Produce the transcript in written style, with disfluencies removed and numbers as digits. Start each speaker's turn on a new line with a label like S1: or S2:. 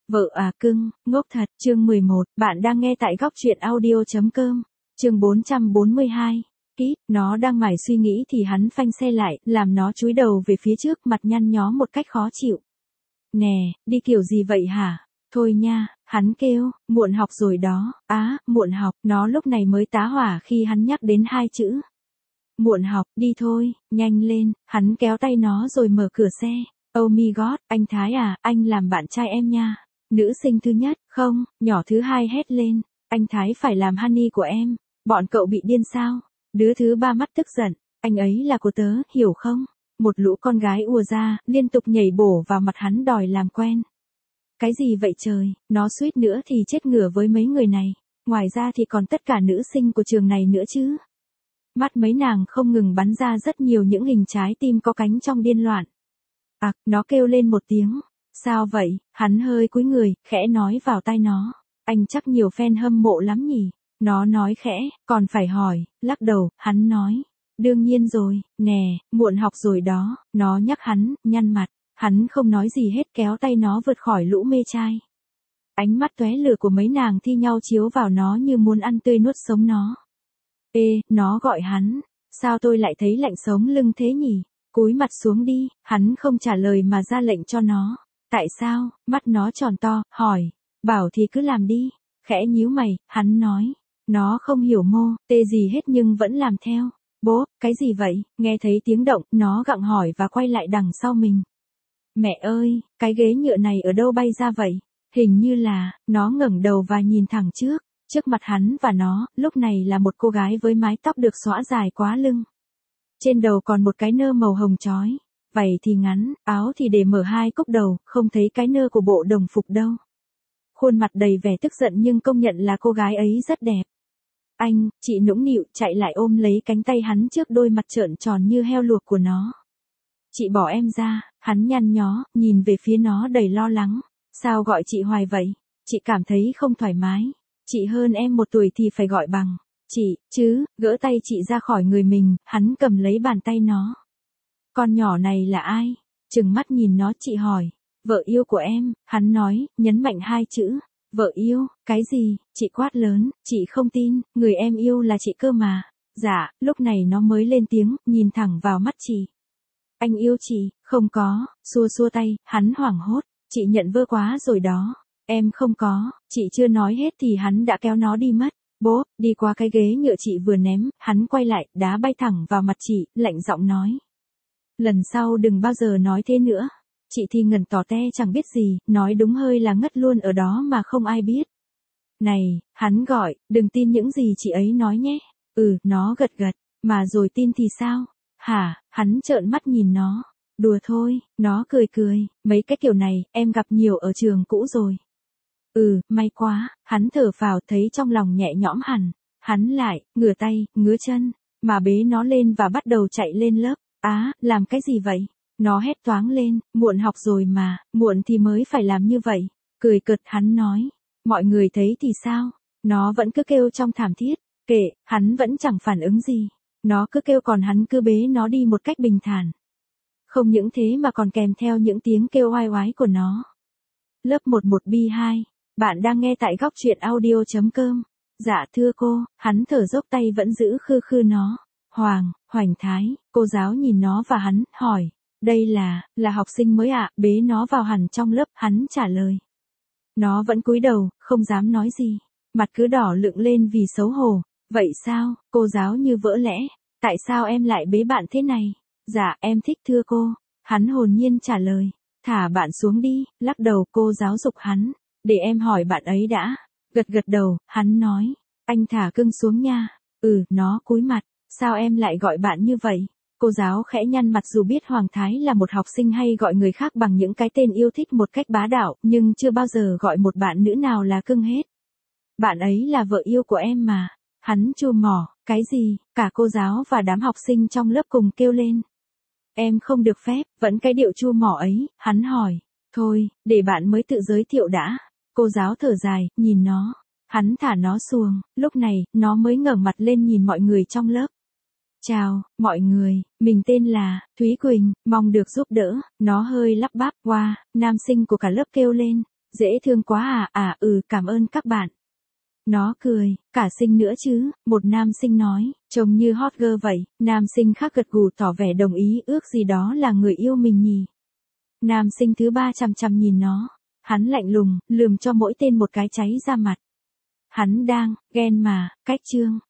S1: Vợ à cưng, ngốc thật, chương 11, bạn đang nghe tại góc truyện audio.com, chương 442. Nó đang mải suy nghĩ thì hắn phanh xe lại, làm nó chúi đầu về phía trước, mặt nhăn nhó một cách khó chịu. Nè, đi kiểu gì vậy hả? Thôi nha, hắn kêu, muộn học rồi đó. Muộn học, nó lúc này mới tá hỏa khi hắn nhắc đến hai chữ. Muộn học, đi thôi, nhanh lên, hắn kéo tay nó rồi mở cửa xe. Oh my god, anh Thái à, anh làm bạn trai em nha. Nữ sinh thứ nhất, không, nhỏ thứ hai hét lên. Anh Thái phải làm honey của em. Bọn cậu bị điên sao? Đứa thứ ba mắt tức giận. Anh ấy là của tớ, hiểu không? Một lũ con gái ùa ra, liên tục nhảy bổ vào mặt hắn đòi làm quen. Cái gì vậy trời, nó suýt nữa thì chết ngửa với mấy người này. Ngoài ra thì còn tất cả nữ sinh của trường này nữa chứ. Mắt mấy nàng không ngừng bắn ra rất nhiều những hình trái tim có cánh trong điên loạn. Nó kêu lên một tiếng. Sao vậy? Hắn hơi cúi người, khẽ nói vào tai nó. Anh chắc nhiều fan hâm mộ lắm nhỉ? Nó nói khẽ, còn phải hỏi, lắc đầu, hắn nói. Đương nhiên rồi, nè, muộn học rồi đó, nó nhắc hắn, nhăn mặt. Hắn không nói gì hết, kéo tay nó vượt khỏi lũ mê trai. Ánh mắt tóe lửa của mấy nàng thi nhau chiếu vào nó như muốn ăn tươi nuốt sống nó. Ê, nó gọi hắn. Sao tôi lại thấy lạnh sống lưng thế nhỉ? Cúi mặt xuống đi, hắn không trả lời mà ra lệnh cho nó. Tại sao? Mắt nó tròn to, hỏi. Bảo thì cứ làm đi. Khẽ nhíu mày, hắn nói. Nó không hiểu tê gì hết nhưng vẫn làm theo. Bố, cái gì vậy? Nghe thấy tiếng động, nó gặng hỏi và quay lại đằng sau mình. Mẹ ơi, cái ghế nhựa này ở đâu bay ra vậy? Hình như là, nó ngẩng đầu và nhìn thẳng trước. Trước mặt hắn và nó, lúc này là một cô gái với mái tóc được xõa dài quá lưng. Trên đầu còn một cái nơ màu hồng chói. Vảy thì ngắn, áo thì để mở hai cúc đầu, không thấy cái nơ của bộ đồng phục đâu. Khuôn mặt đầy vẻ tức giận nhưng công nhận là cô gái ấy rất đẹp. Anh, chị nũng nịu chạy lại ôm lấy cánh tay hắn trước đôi mặt trợn tròn như heo luộc của nó. Chị bỏ em ra, hắn nhăn nhó, nhìn về phía nó đầy lo lắng. Sao gọi chị hoài vậy? Chị cảm thấy không thoải mái. Chị hơn em 1 tuổi thì phải gọi bằng chị, chứ, gỡ tay chị ra khỏi người mình, hắn cầm lấy bàn tay nó. Con nhỏ này là ai? Trừng mắt nhìn nó, chị hỏi. Vợ yêu của em, hắn nói, nhấn mạnh 2 chữ. Vợ yêu, cái gì? Chị quát lớn, chị không tin, người em yêu là chị cơ mà. Dạ, lúc này nó mới lên tiếng, nhìn thẳng vào mắt chị. Anh yêu chị, không có, xua tay, hắn hoảng hốt, chị nhận vơ quá rồi đó. Em không có, chị chưa nói hết thì hắn đã kéo nó đi mất. Bố, đi qua cái ghế nhựa chị vừa ném, hắn quay lại, đá bay thẳng vào mặt chị, lạnh giọng nói. Lần sau đừng bao giờ nói thế nữa. Chị thì ngẩn tỏ te chẳng biết gì, nói đúng hơi là ngất luôn ở đó mà không ai biết. Này, hắn gọi, đừng tin những gì chị ấy nói nhé. Nó gật gật, mà rồi tin thì sao? Hả, hắn trợn mắt nhìn nó. Đùa thôi, nó cười, mấy cái kiểu này, em gặp nhiều ở trường cũ rồi. May quá, hắn thở phào thấy trong lòng nhẹ nhõm hẳn. Hắn lại, ngửa tay, ngứa chân, mà bế nó lên và bắt đầu chạy lên lớp. Làm cái gì vậy? Nó hét toáng lên, muộn học rồi mà, muộn thì mới phải làm như vậy. Cười cợt hắn nói, mọi người thấy thì sao? Nó vẫn cứ kêu trong thảm thiết, kệ, hắn vẫn chẳng phản ứng gì. Nó cứ kêu còn hắn cứ bế nó đi một cách bình thản. Không những thế mà còn kèm theo những tiếng kêu oai oái của nó. Lớp 11B2, bạn đang nghe tại góc truyện audio.com. Dạ thưa cô, hắn thở dốc tay vẫn giữ khư nó. Hoành Thái, cô giáo nhìn nó và hắn, hỏi. Đây là học sinh mới ạ, bế nó vào hẳn trong lớp, hắn trả lời. Nó vẫn cúi đầu, không dám nói gì. Mặt cứ đỏ lựng lên vì xấu hổ. Vậy sao, cô giáo như vỡ lẽ. Tại sao em lại bế bạn thế này? Dạ, em thích thưa cô. Hắn hồn nhiên trả lời. Thả bạn xuống đi, lắc đầu cô giáo dục hắn. Để em hỏi bạn ấy đã. Gật đầu, hắn nói. Anh thả cưng xuống nha. Nó cúi mặt. Sao em lại gọi bạn như vậy? Cô giáo khẽ nhăn mặt dù biết Hoàng Thái là một học sinh hay gọi người khác bằng những cái tên yêu thích một cách bá đạo, nhưng chưa bao giờ gọi một bạn nữ nào là cưng hết. Bạn ấy là vợ yêu của em mà. Hắn chua mỏ, cái gì? Cả cô giáo và đám học sinh trong lớp cùng kêu lên. Em không được phép, vẫn cái điệu chua mỏ ấy, hắn hỏi. Thôi, để bạn mới tự giới thiệu đã. Cô giáo thở dài, nhìn nó. Hắn thả nó xuồng, lúc này, nó mới ngẩng mặt lên nhìn mọi người trong lớp. Chào, mọi người, mình tên là Thúy Quỳnh, mong được giúp đỡ. Nó hơi lắp bắp, nam sinh của cả lớp kêu lên. dễ thương quá à, cảm ơn các bạn. Nó cười, cả sinh nữa chứ, một nam sinh nói, trông như hot girl vậy, nam sinh khác gật gù tỏ vẻ đồng ý, ước gì đó là người yêu mình nhỉ. Nam sinh thứ 3 chằm chằm nhìn nó, hắn lạnh lùng, lườm cho mỗi tên một cái cháy ra mặt. Hắn đang, ghen mà, cách chương.